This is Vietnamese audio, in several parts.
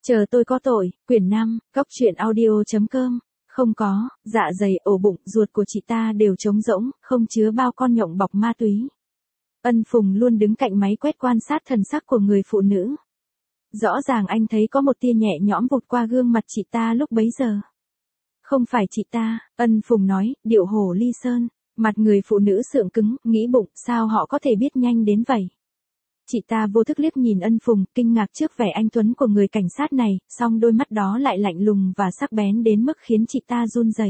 Chờ tôi có tội, quyển 5, góc truyện audio.com. Không có, dạ dày, ổ bụng, ruột của chị ta đều trống rỗng, không chứa bao con nhộng bọc ma túy. Ân Phùng luôn đứng cạnh máy quét quan sát thần sắc của người phụ nữ. Rõ ràng anh thấy có một tia nhẹ nhõm vụt qua gương mặt chị ta lúc bấy giờ. Không phải chị ta, Ân Phùng nói, điệu hổ ly sơn. Mặt người phụ nữ sượng cứng, nghĩ bụng, sao họ có thể biết nhanh đến vậy? Chị ta vô thức liếc nhìn Ân Phùng, kinh ngạc trước vẻ anh tuấn của người cảnh sát này, song đôi mắt đó lại lạnh lùng và sắc bén đến mức khiến chị ta run rẩy.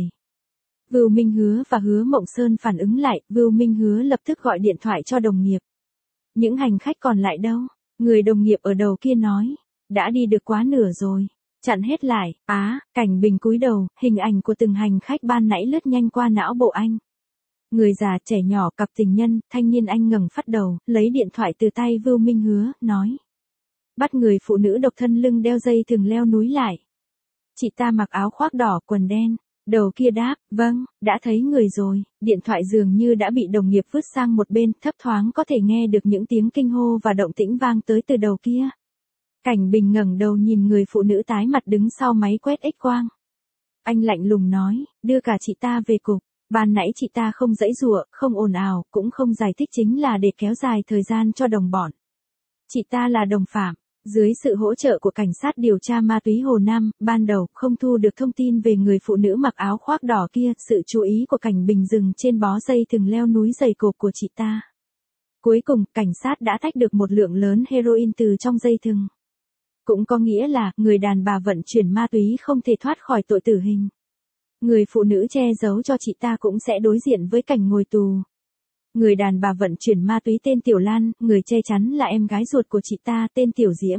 Vưu Minh Hứa và Hứa Mộng Sơn phản ứng lại, Vưu Minh Hứa lập tức gọi điện thoại cho đồng nghiệp. Những hành khách còn lại đâu? Người đồng nghiệp ở đầu kia nói, đã đi được quá nửa rồi. Chặn hết lại, Cảnh Bình cúi đầu, hình ảnh của từng hành khách ban nãy lướt nhanh qua não bộ anh. Người già, trẻ nhỏ, cặp tình nhân, thanh niên. Anh ngẩng phát đầu, lấy điện thoại từ tay Vưu Minh Hứa, nói. Bắt người phụ nữ độc thân lưng đeo dây thừng leo núi lại. Chị ta mặc áo khoác đỏ, quần đen. Đầu kia đáp, vâng, đã thấy người rồi. Điện thoại dường như đã bị đồng nghiệp vứt sang một bên, thấp thoáng có thể nghe được những tiếng kinh hô và động tĩnh vang tới từ đầu kia. Cảnh Bình ngẩng đầu nhìn người phụ nữ tái mặt đứng sau máy quét X-quang. Anh lạnh lùng nói, đưa cả chị ta về cục. Ban nãy chị ta không giãy giụa, không ồn ào, cũng không giải thích, chính là để kéo dài thời gian cho đồng bọn. Chị ta là đồng phạm. Dưới sự hỗ trợ của cảnh sát điều tra ma túy Hồ Nam, ban đầu không thu được thông tin về người phụ nữ mặc áo khoác đỏ kia, sự chú ý của Cảnh Bình dừng trên bó dây thừng leo núi dày cộp của chị ta. Cuối cùng, cảnh sát đã tách được một lượng lớn heroin từ trong dây thừng. Cũng có nghĩa là, người đàn bà vận chuyển ma túy không thể thoát khỏi tội tử hình. Người phụ nữ che giấu cho chị ta cũng sẽ đối diện với cảnh ngồi tù. Người đàn bà vận chuyển ma túy tên Tiểu Lan, người che chắn là em gái ruột của chị ta tên Tiểu Diễm.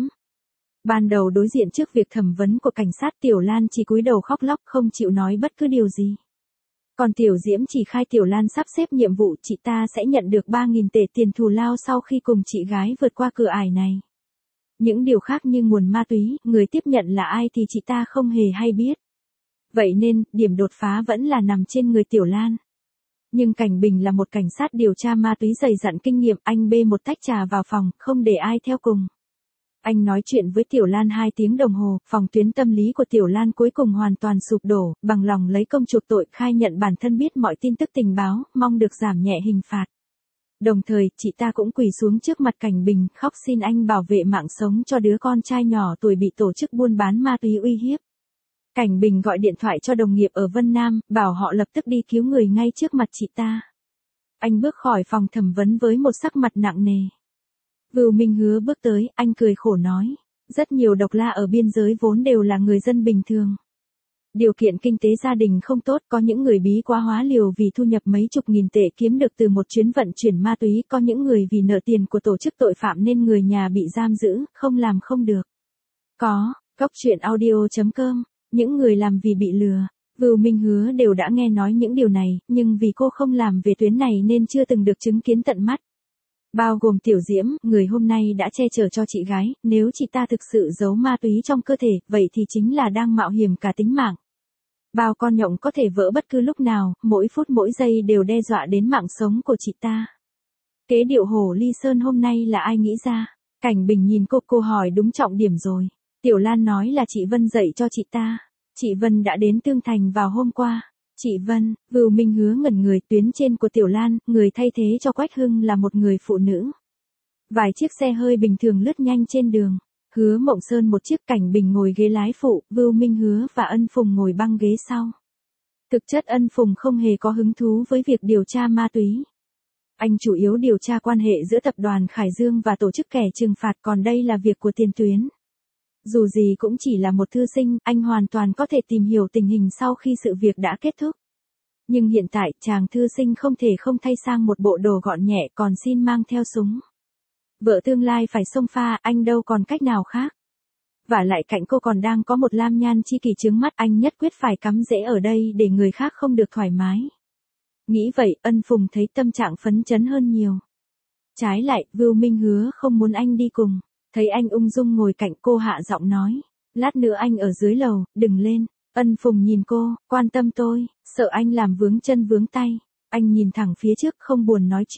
Ban đầu đối diện trước việc thẩm vấn của cảnh sát, Tiểu Lan chỉ cúi đầu khóc lóc không chịu nói bất cứ điều gì. Còn Tiểu Diễm chỉ khai Tiểu Lan sắp xếp nhiệm vụ chị ta sẽ nhận được 3.000 tệ tiền thù lao sau khi cùng chị gái vượt qua cửa ải này. Những điều khác như nguồn ma túy, người tiếp nhận là ai thì chị ta không hề hay biết. Vậy nên, điểm đột phá vẫn là nằm trên người Tiểu Lan. Nhưng Cảnh Bình là một cảnh sát điều tra ma túy dày dặn kinh nghiệm, anh bê một tách trà vào phòng, không để ai theo cùng. Anh nói chuyện với Tiểu Lan 2 tiếng đồng hồ, phòng tuyến tâm lý của Tiểu Lan cuối cùng hoàn toàn sụp đổ, bằng lòng lấy công chuộc tội, khai nhận bản thân biết mọi tin tức tình báo, mong được giảm nhẹ hình phạt. Đồng thời, chị ta cũng quỳ xuống trước mặt Cảnh Bình, khóc xin anh bảo vệ mạng sống cho đứa con trai nhỏ tuổi bị tổ chức buôn bán ma túy uy hiếp. Cảnh Bình gọi điện thoại cho đồng nghiệp ở Vân Nam, bảo họ lập tức đi cứu người ngay trước mặt chị ta. Anh bước khỏi phòng thẩm vấn với một sắc mặt nặng nề. Vưu Minh Hứa bước tới, anh cười khổ nói. Rất nhiều độc la ở biên giới vốn đều là người dân bình thường. Điều kiện kinh tế gia đình không tốt, có những người bí quá hóa liều vì thu nhập mấy chục nghìn tệ kiếm được từ một chuyến vận chuyển ma túy, có những người vì nợ tiền của tổ chức tội phạm nên người nhà bị giam giữ, không làm không được. Có, góc truyện audio.com. Những người làm vì bị lừa, Vưu Minh Hứa đều đã nghe nói những điều này, nhưng vì cô không làm về tuyến này nên chưa từng được chứng kiến tận mắt. Bao gồm Tiểu Diễm, người hôm nay đã che chở cho chị gái, nếu chị ta thực sự giấu ma túy trong cơ thể, vậy thì chính là đang mạo hiểm cả tính mạng. Bao con nhộng có thể vỡ bất cứ lúc nào, mỗi phút mỗi giây đều đe dọa đến mạng sống của chị ta. Kế điệu hổ ly sơn hôm nay là ai nghĩ ra? Cảnh Bình nhìn cô hỏi đúng trọng điểm rồi. Tiểu Lan nói là chị Vân dạy cho chị ta. Chị Vân đã đến Tương Thành vào hôm qua. Chị Vân, Vưu Minh Hứa ngẩn người, tuyến trên của Tiểu Lan, người thay thế cho Quách Hưng là một người phụ nữ. Vài chiếc xe hơi bình thường lướt nhanh trên đường. Hứa Mộng Sơn một chiếc, Cảnh Bình ngồi ghế lái phụ, Vưu Minh Hứa và Ân Phùng ngồi băng ghế sau. Thực chất Ân Phùng không hề có hứng thú với việc điều tra ma túy. Anh chủ yếu điều tra quan hệ giữa tập đoàn Khải Dương và tổ chức kẻ trừng phạt, còn đây là việc của tiền tuyến. Dù gì cũng chỉ là một thư sinh, anh hoàn toàn có thể tìm hiểu tình hình sau khi sự việc đã kết thúc. Nhưng hiện tại, chàng thư sinh không thể không thay sang một bộ đồ gọn nhẹ, còn xin mang theo súng. Vợ tương lai phải xông pha, anh đâu còn cách nào khác. Vả lại cạnh cô còn đang có một lam nhan chi kỷ chướng mắt, anh nhất quyết phải cắm rễ ở đây để người khác không được thoải mái. Nghĩ vậy, Ân Phùng thấy tâm trạng phấn chấn hơn nhiều. Trái lại, Vưu Minh Hứa không muốn anh đi cùng. Thấy anh ung dung ngồi cạnh cô hạ giọng nói. Lát nữa anh ở dưới lầu, đừng lên. Ân Phùng nhìn cô, quan tâm tôi, sợ anh làm vướng chân vướng tay. Anh nhìn thẳng phía trước không buồn nói chuyện.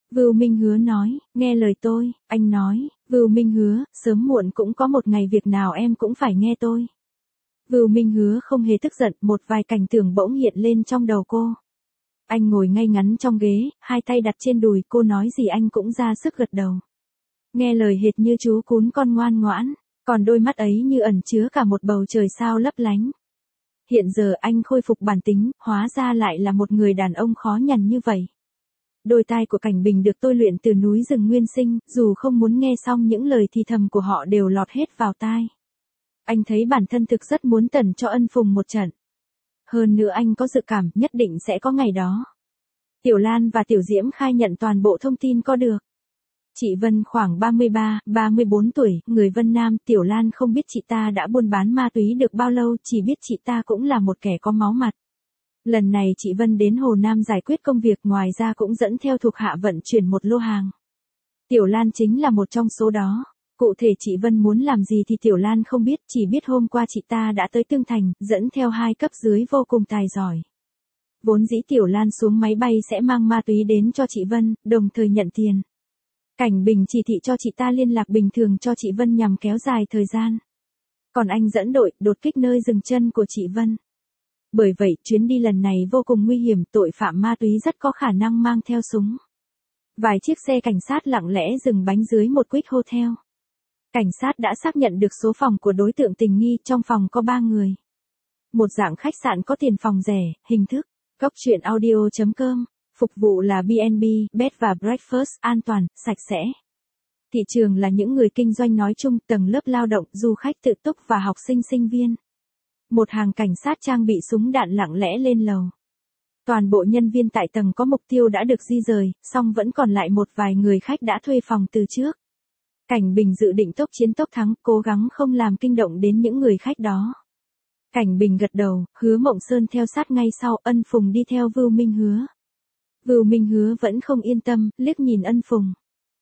Vưu Minh Hứa nói, nghe lời tôi, anh nói, Vưu Minh Hứa, sớm muộn cũng có một ngày việc nào em cũng phải nghe tôi. Vưu Minh Hứa không hề tức giận, một vài cảnh tượng bỗng hiện lên trong đầu cô. Anh ngồi ngay ngắn trong ghế, hai tay đặt trên đùi, cô nói gì anh cũng ra sức gật đầu. Nghe lời hệt như chú cún con ngoan ngoãn, còn đôi mắt ấy như ẩn chứa cả một bầu trời sao lấp lánh. Hiện giờ anh khôi phục bản tính, hóa ra lại là một người đàn ông khó nhằn như vậy. Đôi tai của Cảnh Bình được tôi luyện từ núi rừng nguyên sinh, dù không muốn nghe xong những lời thì thầm của họ đều lọt hết vào tai. Anh thấy bản thân thực rất muốn tẩn cho Ân Phùng một trận. Hơn nữa anh có dự cảm nhất định sẽ có ngày đó. Tiểu Lan và Tiểu Diễm khai nhận toàn bộ thông tin có được. Chị Vân khoảng 33, 34 tuổi, người Vân Nam. Tiểu Lan không biết chị ta đã buôn bán ma túy được bao lâu, chỉ biết chị ta cũng là một kẻ có máu mặt. Lần này chị Vân đến Hồ Nam giải quyết công việc, ngoài ra cũng dẫn theo thuộc hạ vận chuyển một lô hàng. Tiểu Lan chính là một trong số đó. Cụ thể chị Vân muốn làm gì thì Tiểu Lan không biết, chỉ biết hôm qua chị ta đã tới Tương Thành, dẫn theo hai cấp dưới vô cùng tài giỏi. Vốn dĩ Tiểu Lan xuống máy bay sẽ mang ma túy đến cho chị Vân, đồng thời nhận tiền. Cảnh Bình chỉ thị cho chị ta liên lạc bình thường cho chị Vân nhằm kéo dài thời gian. Còn anh dẫn đội, đột kích nơi dừng chân của chị Vân. Bởi vậy, chuyến đi lần này vô cùng nguy hiểm, tội phạm ma túy rất có khả năng mang theo súng. Vài chiếc xe cảnh sát lặng lẽ dừng bánh dưới một Quick Hotel. Cảnh sát đã xác nhận được số phòng của đối tượng tình nghi, trong phòng có 3 người. Một dạng khách sạn có tiền phòng rẻ, hình thức, Cóc truyện audio.com, phục vụ là B&B, bed và breakfast, an toàn, sạch sẽ. Thị trường là những người kinh doanh nói chung, tầng lớp lao động, du khách tự túc và học sinh sinh viên. Một hàng cảnh sát trang bị súng đạn lặng lẽ lên lầu. Toàn bộ nhân viên tại tầng có mục tiêu đã được di rời, song vẫn còn lại một vài người khách đã thuê phòng từ trước. Cảnh Bình dự định tốc chiến tốc thắng, cố gắng không làm kinh động đến những người khách đó. Cảnh Bình gật đầu, Hứa Mộng Sơn theo sát ngay sau, Ân Phùng đi theo Vưu Minh Hứa. Vưu Minh Hứa vẫn không yên tâm, liếc nhìn Ân Phùng.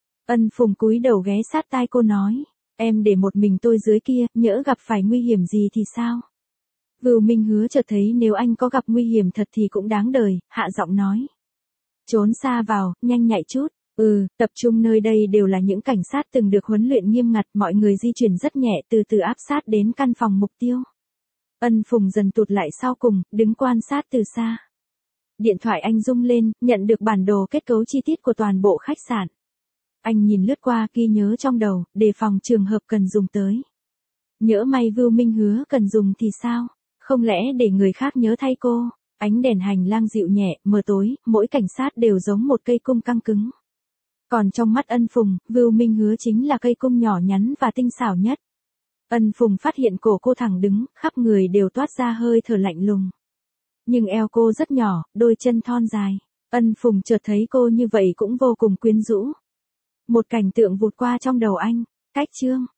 Ân Phùng cúi đầu ghé sát tai cô nói, em để một mình tôi dưới kia, nhỡ gặp phải nguy hiểm gì thì sao? Vưu Minh Hứa chợt thấy nếu anh có gặp nguy hiểm thật thì cũng đáng đời, hạ giọng nói. Trốn xa vào, nhanh nhạy chút. Tập trung nơi đây đều là những cảnh sát từng được huấn luyện nghiêm ngặt, mọi người di chuyển rất nhẹ, từ từ áp sát đến căn phòng mục tiêu. Ân Phùng dần tụt lại sau cùng, đứng quan sát từ xa. Điện thoại anh rung lên, nhận được bản đồ kết cấu chi tiết của toàn bộ khách sạn. Anh nhìn lướt qua, ghi nhớ trong đầu, đề phòng trường hợp cần dùng tới. Nhỡ may Vưu Minh Hứa cần dùng thì sao? Không lẽ để người khác nhớ thay cô? Ánh đèn hành lang dịu nhẹ, mờ tối, mỗi cảnh sát đều giống một cây cung căng cứng. Còn trong mắt Ân Phùng, Vưu Minh Hứa chính là cây cung nhỏ nhắn và tinh xảo nhất. Ân Phùng phát hiện cổ cô thẳng đứng, khắp người đều toát ra hơi thở lạnh lùng. Nhưng eo cô rất nhỏ, đôi chân thon dài. Ân Phùng chợt thấy cô như vậy cũng vô cùng quyến rũ. Một cảnh tượng vụt qua trong đầu anh, cách chương.